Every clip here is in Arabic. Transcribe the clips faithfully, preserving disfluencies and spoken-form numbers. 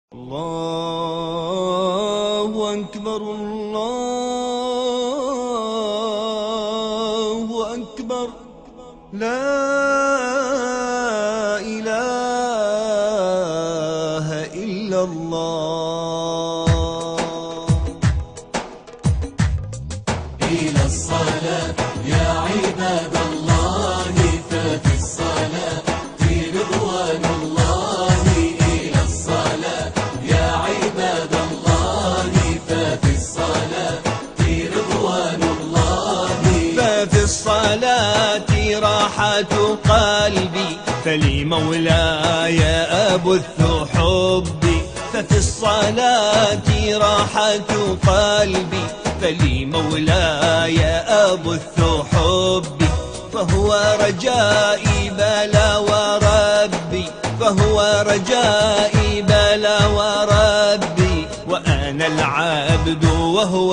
الله أكبر الله أكبر لا إله إلا الله. إلى الصلاة يا عباد الله، ففي الصلاة رضوان الله. إلى الصلاة يا عباد الله، ففي الصلاة رضوان الله. ففي الصلاة راحة قلبي، فلمولاي أبث حبي. ففي الصلاة راحة قلبي، فلمولاي أبث حبي. فهو رجائي بلا وربي، فهو رجائي بلا وربي، وأنا العبد وهو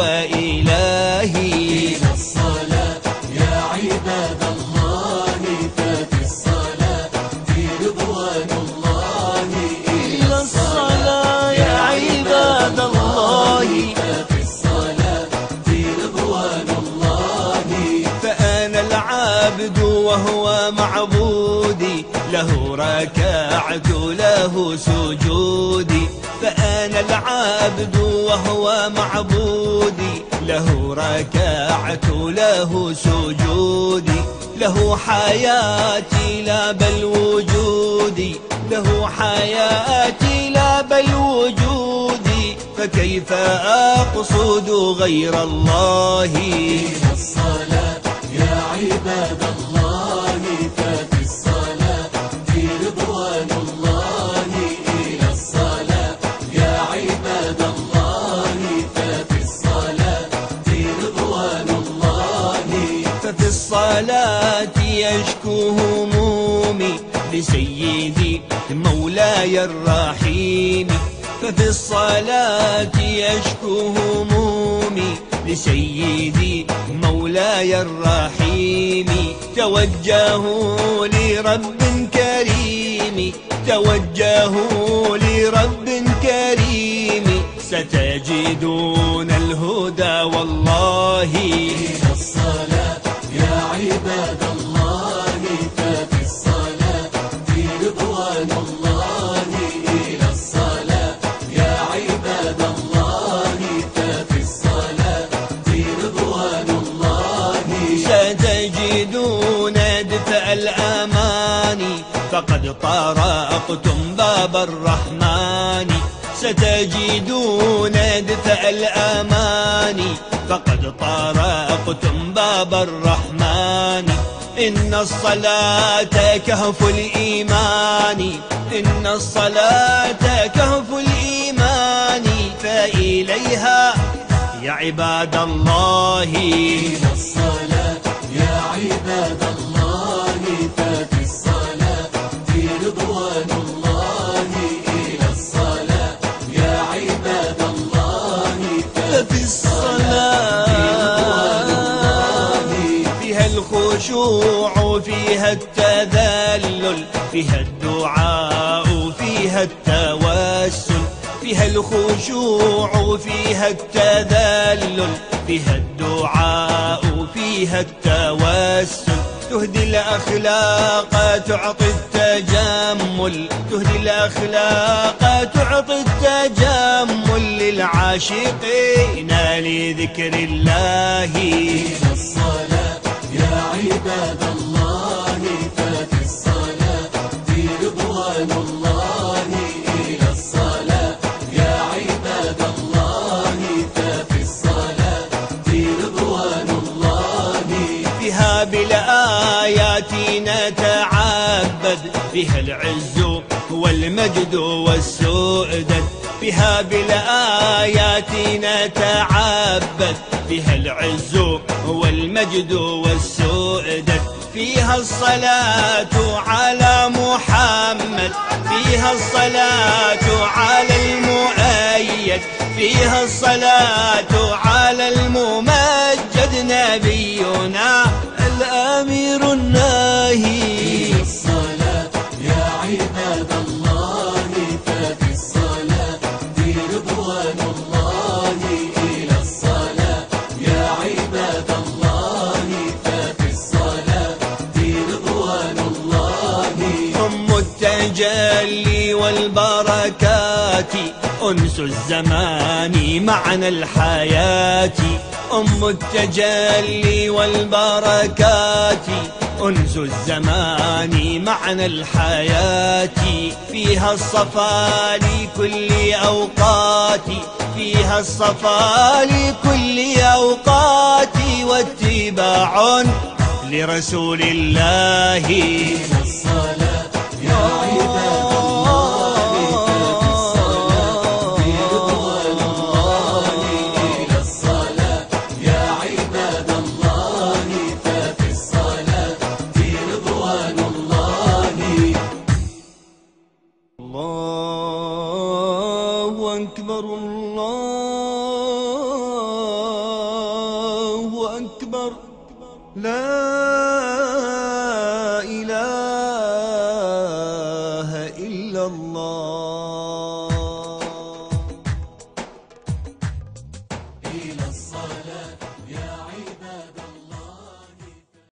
إلهي. إلى الصلاة يا عباد الله، ففي الصلاة رضوان الله. إلى الصلاة يا عباد الله، ففي الصلاة رضوان الله. فأنا العبد وهو معبودي، له ركعت له سجودي. فأنا العبد وهو معبودي، له ركعت له سجودي. له حياتي لا بل وجودي، له حياتي لا بل وجودي. فكيف أقصد غير الله؟ إلى الصلاة يا عباد الله، ففي الصلاة رضوان الله. إلى الصلاة يا عباد الله، ففي الصلاة رضوان الله. ففي الصلاة يشكو همومي لسيدي مولاي الرحيم. ففي الصلاة يشكو همومي لسيدي مولاي الرحيم. توجهوا لرب كريم، توجهوا لرب كريم، ستجدون الهدى والله. إلى الصلاة يا عباد الله، ففي الصلاة رضوان الله. إلى الصلاة يا عباد الله، ففي الصلاة رضوان الله. ستجدون دفء الأمان، فقد طرقتم باب الرحمن. ستجدون دفء الأمان، فقد طرقتم باب الرحمن. إن الصلاة كهف الإيمان، إن الصلاة كهف الإيمان، فإليها يا عباد الله. إلى الصلاة يا عباد الله، ففي الصلاة رضوان الله. إلى الصلاة يا عباد الله، ففي الصلاة فيها الخشوع، فيها التذلل، فيها الدعاء، فيها التوسل. فيها الخشوع، فيها التذلل، فيها الدعاء، فيها التوسل. تهدي الأخلاق تعطي التجمل، تهدي الأخلاق تعطي التجمل للعاشقين لذكر الله. إلى الصلاة يا عباد الله، ففي الصلاة رضوان الله. إلى الصلاة يا عباد الله، ففي الصلاة رضوان الله. فيها بالآيات نتعبد، فيها العز والمجد والسؤدد. فيها بالآيات نتعبد، فيها العز والمجد والسؤدد. فيها الصلاة على محمد، فيها الصلاة على المؤيد، فيها الصلاة على الممجد نبينا الأمير الناهي. إلى الصلاة يا عباد الله، ففي الصلاة صلاتي أنس الزمان معنى الحياة، أم التجلي والبركات، أنس الزمان معنى الحياة، فيها الصفا لكل أوقات، فيها الصفا لكل أوقات، واتباع لرسول الله. إلى الصلاة يا عباد الله ففي الصلاة رضوان الله. إلى الصلاة يا عباد الله ففي الصلاة رضوان الله. الله أكبر الله أكبر، لا إله إلا الله. إلى الصلاة